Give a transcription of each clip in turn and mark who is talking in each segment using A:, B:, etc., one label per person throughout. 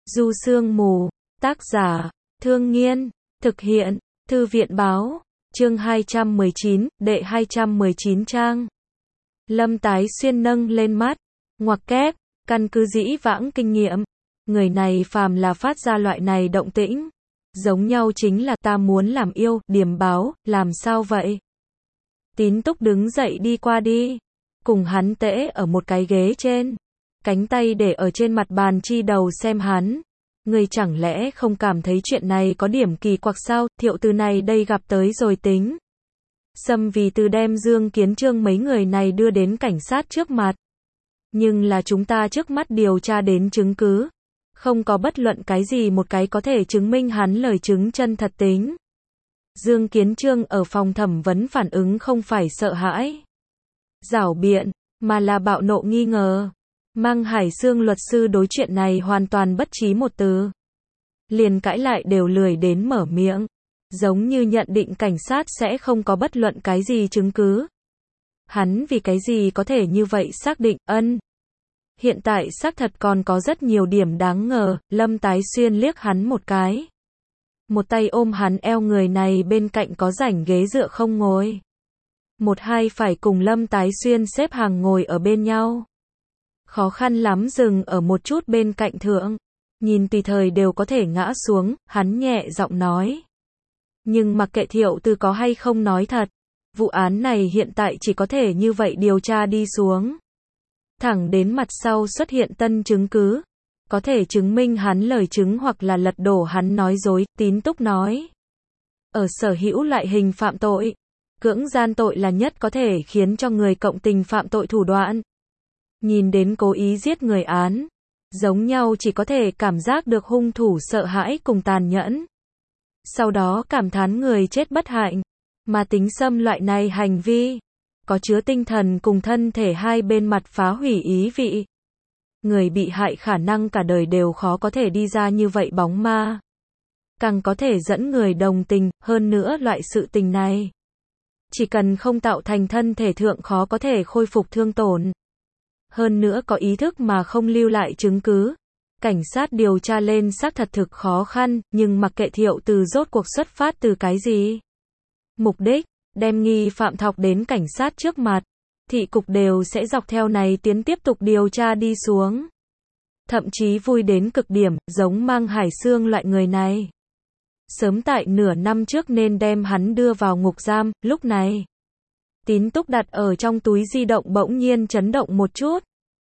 A: Du Sương Mù, tác giả, Thương Nghiên, thực hiện, Thư viện báo, chương 219, đệ 219 trang. Lâm Tái Xuyên nâng lên mắt, ngoặc kép, căn cứ dĩ vãng kinh nghiệm, người này phàm là phát ra loại này động tĩnh, giống nhau chính là ta muốn làm yêu, điểm báo, làm sao vậy? Tín Túc đứng dậy đi qua đi, cùng hắn tễ ở một cái ghế trên, cánh tay để ở trên mặt bàn chi đầu xem hắn. Ngươi chẳng lẽ không cảm thấy chuyện này có điểm kỳ quặc sao? Thiệu từ này đây gặp tới rồi tính. Sâm vì từ đem Dương Kiến Trương mấy người này đưa đến cảnh sát trước mặt. Nhưng là chúng ta trước mắt điều tra đến chứng cứ. Không có bất luận cái gì một cái có thể chứng minh hắn lời chứng chân thật tính. Dương Kiến Trương ở phòng thẩm vấn phản ứng không phải sợ hãi, giảo biện, mà là bạo nộ nghi ngờ. Mang Hải Sương luật sư đối chuyện này hoàn toàn bất trí một từ. Liền cãi lại đều lười đến mở miệng. Giống như nhận định cảnh sát sẽ không có bất luận cái gì chứng cứ. Hắn vì cái gì có thể như vậy xác định, hiện tại xác thật còn có rất nhiều điểm đáng ngờ. Lâm Tái Xuyên liếc hắn một cái. Một tay ôm hắn eo, người này bên cạnh có rảnh ghế dựa không ngồi. Một hai phải cùng Lâm Tái Xuyên xếp hàng ngồi ở bên nhau. Khó khăn lắm dừng ở một chút bên cạnh thượng. Nhìn tùy thời đều có thể ngã xuống, hắn nhẹ giọng nói. Nhưng mặc kệ Thiệu Từ có hay không nói thật, vụ án này hiện tại chỉ có thể như vậy điều tra đi xuống. Thẳng đến mặt sau xuất hiện tân chứng cứ, có thể chứng minh hắn lời chứng hoặc là lật đổ hắn nói dối. Tín Túc nói. Ở sở hữu loại hình phạm tội, cưỡng gian tội là nhất có thể khiến cho người cộng tình phạm tội thủ đoạn. Nhìn đến cố ý giết người án, giống nhau chỉ có thể cảm giác được hung thủ sợ hãi cùng tàn nhẫn. Sau đó cảm thán người chết bất hạnh, mà tính xâm loại này hành vi, có chứa tinh thần cùng thân thể hai bên mặt phá hủy ý vị. Người bị hại khả năng cả đời đều khó có thể đi ra như vậy bóng ma. Càng có thể dẫn người đồng tình, hơn nữa loại sự tình này. Chỉ cần không tạo thành thân thể thượng khó có thể khôi phục thương tổn. Hơn nữa có ý thức mà không lưu lại chứng cứ. Cảnh sát điều tra lên xác thật thực khó khăn, nhưng mặc kệ Thiệu Từ rốt cuộc xuất phát từ cái gì. Mục đích, đem nghi phạm thọc đến cảnh sát trước mặt. Thị cục đều sẽ dọc theo này tiến tiếp tục điều tra đi xuống. Thậm chí vui đến cực điểm, giống Mang Hải Sương loại người này. Sớm tại nửa năm trước nên đem hắn đưa vào ngục giam, lúc này. Tín Túc đặt ở trong túi di động bỗng nhiên chấn động một chút.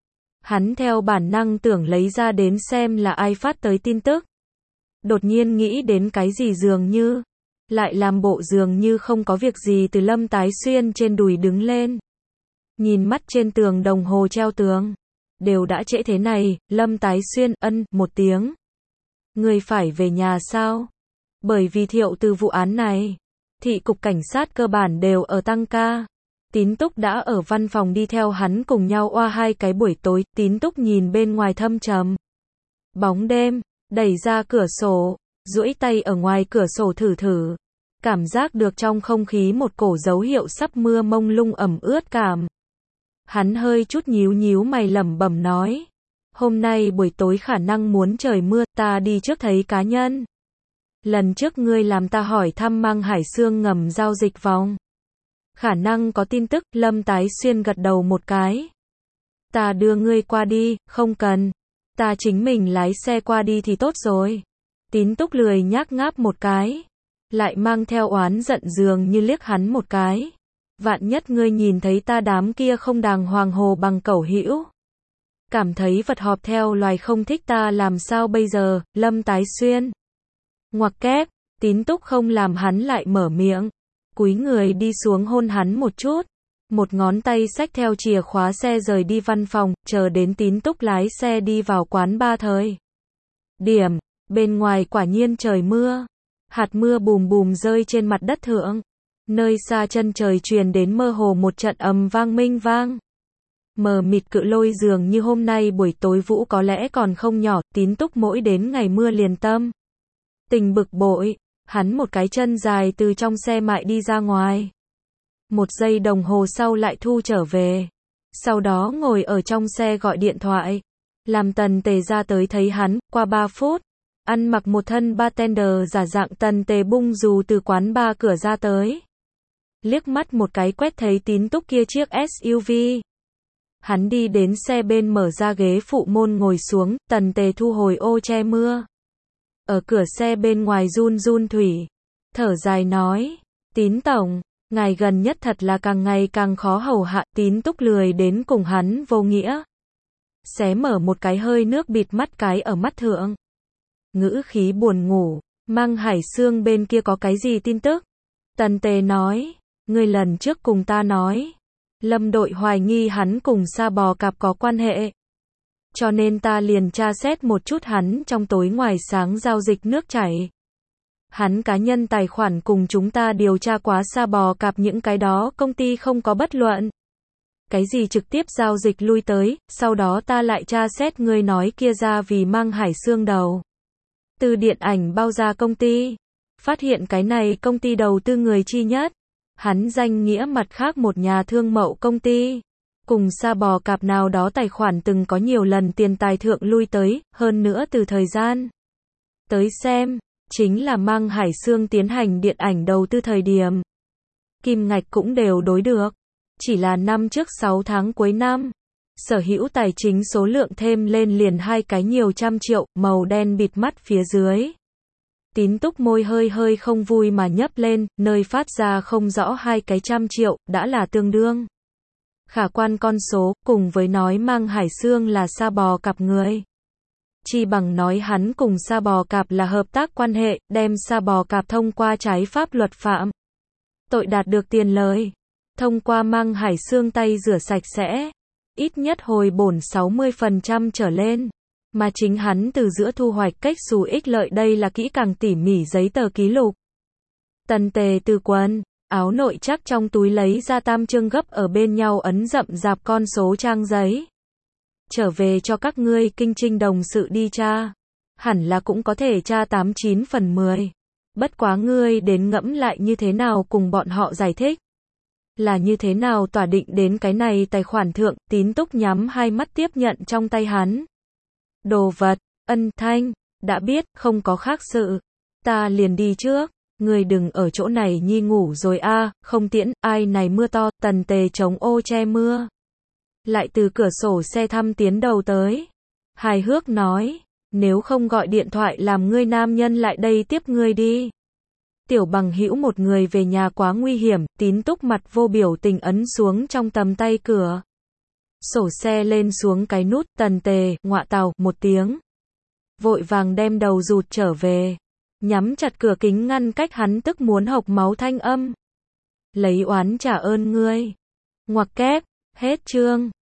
A: Hắn theo bản năng tưởng lấy ra đến xem là ai phát tới tin tức. Đột nhiên nghĩ đến cái gì dường như. Lại làm bộ dường như không có việc gì từ Lâm Tái Xuyên trên đùi đứng lên. Nhìn mắt trên tường đồng hồ treo tường. Đều đã trễ thế này, Lâm Tái Xuyên một tiếng. Người phải về nhà sao? Bởi vì Thiệu Từ vụ án này, thị cục cảnh sát cơ bản đều ở tăng ca. Tín Túc đã ở văn phòng đi theo hắn cùng nhau oa hai cái buổi tối. Tín Túc nhìn bên ngoài thâm trầm bóng đêm, đẩy ra cửa sổ, duỗi tay ở ngoài cửa sổ thử. Cảm giác được trong không khí một cổ dấu hiệu sắp mưa mông lung ẩm ướt cảm. Hắn hơi chút nhíu mày lẩm bẩm nói. Hôm nay buổi tối khả năng muốn trời mưa, ta đi trước thấy cá nhân. Lần trước ngươi làm ta hỏi thăm Mang Hải Sương ngầm giao dịch vòng. Khả năng có tin tức. Lâm Tái Xuyên gật đầu một cái. Ta đưa ngươi qua đi, không cần. Ta chính mình lái xe qua đi thì tốt rồi. Tín Túc lười nhác ngáp một cái. Lại mang theo oán giận dường như liếc hắn một cái. Vạn nhất ngươi nhìn thấy ta đám kia không đàng hoàng hồ bằng cẩu hữu. Cảm thấy vật họp theo loài không thích ta làm sao bây giờ? Lâm Tái Xuyên. Ngoặc kép, Tín Túc không làm hắn lại mở miệng. Cúi người đi xuống hôn hắn một chút. Một ngón tay xách theo chìa khóa xe rời đi văn phòng, chờ đến Tín Túc lái xe đi vào quán bar thời điểm. Bên ngoài quả nhiên trời mưa. Hạt mưa bùm bùm rơi trên mặt đất thượng. Nơi xa chân trời truyền đến mơ hồ một trận ầm vang minh vang. Mờ mịt cự lôi dường như hôm nay buổi tối vũ có lẽ còn không nhỏ. Tín Túc mỗi đến ngày mưa liền tâm tình bực bội. Hắn một cái chân dài từ trong xe mại đi ra ngoài. Một giây đồng hồ sau lại thu trở về. Sau đó ngồi ở trong xe gọi điện thoại. Làm Tần Tề ra tới thấy hắn, qua 3 phút, ăn mặc một thân bartender giả dạng Tần Tề bung dù từ quán bar cửa ra tới. Liếc mắt một cái quét thấy Tín Túc kia chiếc SUV. Hắn đi đến xe bên mở ra ghế phụ môn ngồi xuống, Tần Tề thu hồi ô che mưa. Ở cửa xe bên ngoài run run thủy. Thở dài nói, Tín Tổng, ngài gần nhất thật là càng ngày càng khó hầu hạ. Tín Túc lười đến cùng hắn vô nghĩa. Xé mở một cái hơi nước bịt mắt cái ở mắt thượng. Ngữ khí buồn ngủ, Mang Hải Sương bên kia có cái gì tin tức? Tần Tề nói, ngươi lần trước cùng ta nói, Lâm đội hoài nghi hắn cùng Sa Bò Cạp có quan hệ. Cho nên ta liền tra xét một chút hắn trong tối ngoài sáng giao dịch nước chảy. Hắn cá nhân tài khoản cùng chúng ta điều tra quá Sa Bò Cạp những cái đó công ty không có bất luận. Cái gì trực tiếp giao dịch lui tới, sau đó ta lại tra xét ngươi nói kia ra vì Mang Hải Sương đầu. Từ điện ảnh bao ra công ty. Phát hiện cái này công ty đầu tư người chi nhất. Hắn danh nghĩa mặt khác một nhà thương mậu công ty. Cùng Sa Bò Cạp nào đó tài khoản từng có nhiều lần tiền tài thượng lui tới, hơn nữa từ thời gian tới xem, chính là Mang Hải Sương tiến hành điện ảnh đầu tư thời điểm. Kim ngạch cũng đều đối được. Chỉ là năm trước 6 tháng cuối năm, sở hữu tài chính số lượng thêm lên liền 2 cái nhiều trăm triệu, màu đen bịt mắt phía dưới. Tín Túc môi hơi hơi không vui mà nhấp lên, nơi phát ra không rõ 2 cái trăm triệu, đã là tương đương khả quan con số, cùng với nói Mang Hải Sương là Sa Bò Cạp người. Chi bằng nói hắn cùng Sa Bò Cạp là hợp tác quan hệ, đem Sa Bò Cạp thông qua trái pháp luật phạm tội đạt được tiền lời. Thông qua Mang Hải Sương tay rửa sạch sẽ, ít nhất hồi bổn 60% trở lên. Mà chính hắn từ giữa thu hoạch cách xù ích lợi, đây là kỹ càng tỉ mỉ giấy tờ ký lục. Tần Tề từ quần áo nội chắc trong túi lấy ra tam chương gấp ở bên nhau ấn rậm rạp con số trang giấy. Trở về cho các ngươi kinh trinh đồng sự đi tra. Hẳn là cũng có thể tra 89 phần 10. Bất quá ngươi đến ngẫm lại như thế nào cùng bọn họ giải thích. Là như thế nào tỏa định đến cái này tài khoản thượng. Tín Túc nhắm hai mắt tiếp nhận trong tay hắn đồ vật. Ân Thanh, đã biết, không có khác sự. Ta liền đi trước. Ngươi đừng ở chỗ này nhi ngủ rồi a, không tiễn, ai này mưa to. Tần Tề chống ô che mưa. Lại từ cửa sổ xe thăm tiến đầu tới. Hài hước nói, nếu không gọi điện thoại làm ngươi nam nhân lại đây tiếp ngươi đi. Tiểu Bằng Hữu một người về nhà quá nguy hiểm. Tín Túc mặt vô biểu tình ấn xuống trong tầm tay cửa sổ xe lên xuống cái nút. Tần Tề, ngọa tào, một tiếng. Vội vàng đem đầu rụt trở về. Nhắm chặt cửa kính ngăn cách hắn tức muốn hộc máu thanh âm. Lấy oán trả ơn ngươi. Ngoặc kép, hết chương.